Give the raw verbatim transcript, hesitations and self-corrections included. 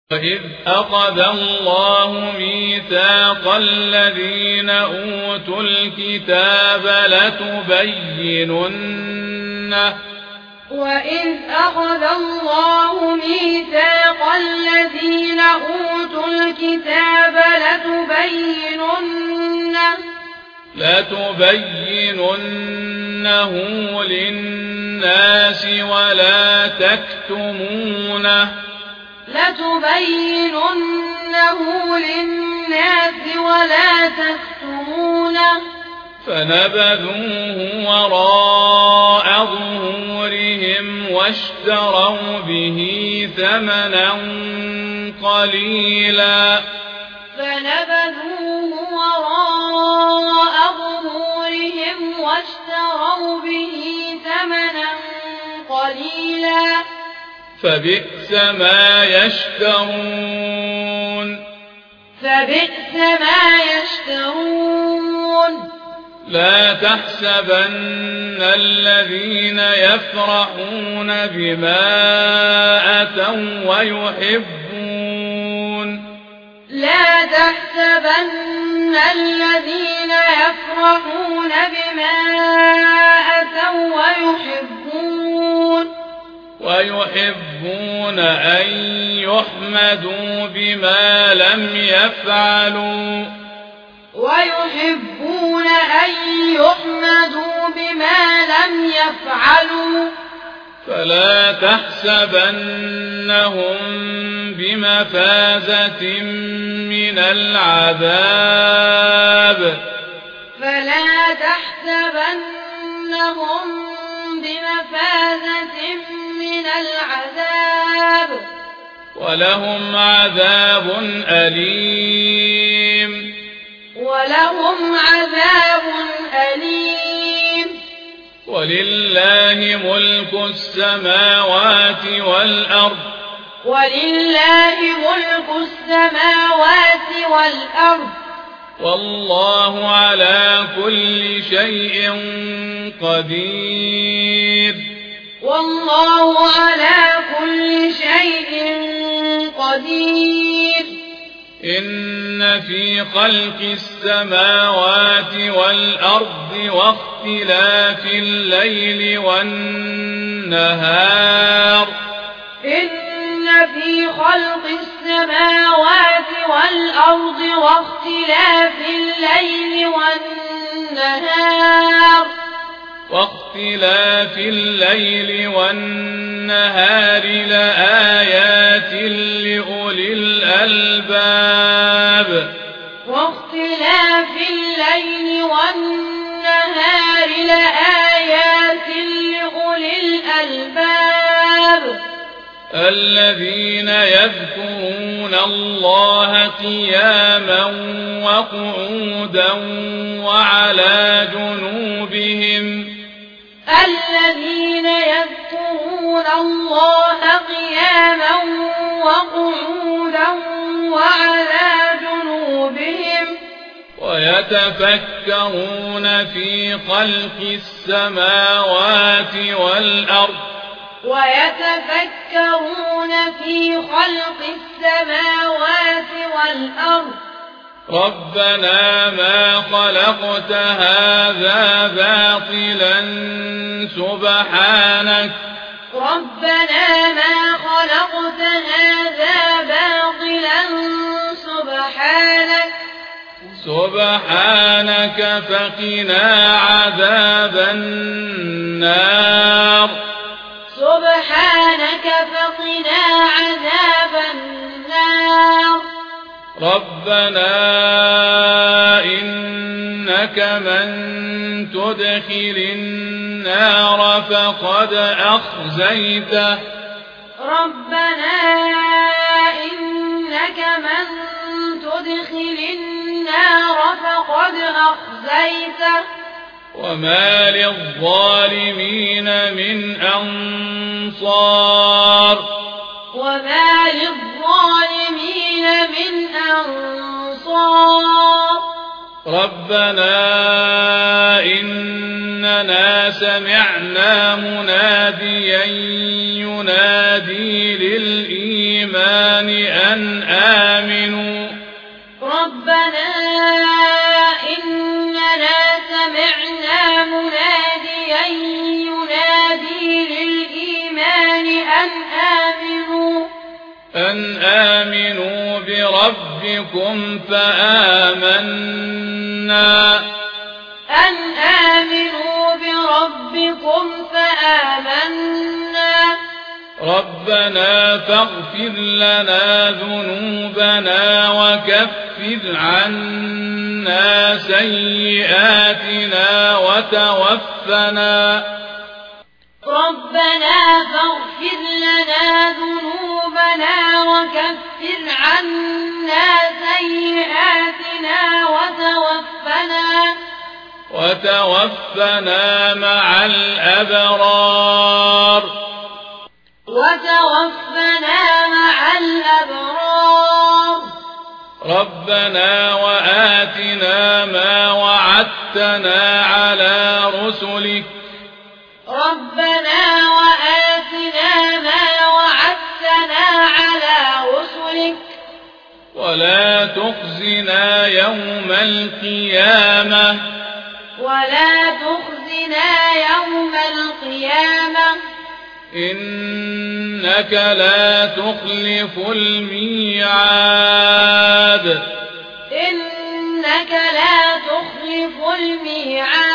وإذ أخذ الله ميثاق الذين أوتوا الكتاب لتبيننه وإذ أخذ الله ميثاق الذين أوتوا الكتاب لتبيننه لتبيننه للناس ولا تكتمونه لتبيننه للناس ولا تكتمونه فنبذوه وراء ظهورهم واشتروا به ثمنا قليلا فنبذوه وراء ظهورهم واشتروا به ثمنا قليلا فبئس ما يشترون فبئس ما يشترون لا تحسبن الذين يفرحون بما أتوا ويحبون لا تحسبن الذين يفرحون بما أتوا ويحبون ويحبون أن يحمدوا بما لم يفعلوا ويحبون أن يحمدوا بما لم يفعلوا فلا تحسبنهم بمفازة من العذاب فلا تحسبنهم بمفازة من العذاب ولهم عذاب أليم ولهم عذاب أليم ولله ملك السماوات والأرض ولله ملك السماوات والأرض والله على كل شيء قدير والله على كل شيء قدير إن في خلق السماوات والأرض واختلاف الليل والنهار إن في خلق السماوات والأرض واختلاف الليل والنهار واختلاف الليل والنهار لآيات لأولي الألباب واختلاف الليل والنهار لآيات لأولي الألباب الذين يذكرون الله قياما وقعودا وعلى جنوبهم الذين يذكرون الله قياما وقعودا وعلى جنوبهم ويتفكرون في خلق السماوات والأرض ويتفكرون في خلق السماوات والأرض ربنا ما خلقت هذا باطلا سبحانك ربنا ما خلقت هذا باطلا سبحانك سبحانك فقنا عذاب النار سبحانك فقنا عذاب النار ربنا إنك من تدخل النار فقد أخزيته ربنا إنك من تدخل النار فقد أخزيته وما للظالمين من أنصار وما للظالمين من أنصار ربنا إننا سمعنا مناديا ينادي للإيمان أن أن آمنوا ربنا إننا سمعنا مناديا ينادي للإيمان أن آمنوا أن آمنوا بربكم فآمنا أن آمنوا بربكم فآمنا ربنا فاغفر لنا ذنوبنا وكفر عنا سيئاتنا وتوفنا ربنا فاغفر لنا ذنوبنا وكفر عنا سيئاتنا وتوفنا وتوفنا مع الأبرار وتوفنا مع الأبرار ربنا وآتنا ما وعدتنا على رسلك ربنا وآتنا ما وعدتنا على رسلك ولا تخزنا يوم القيامة ولا تخزنا يوم القيامة إنك لا تخلف الميعاد إنك لا تخلف الميعاد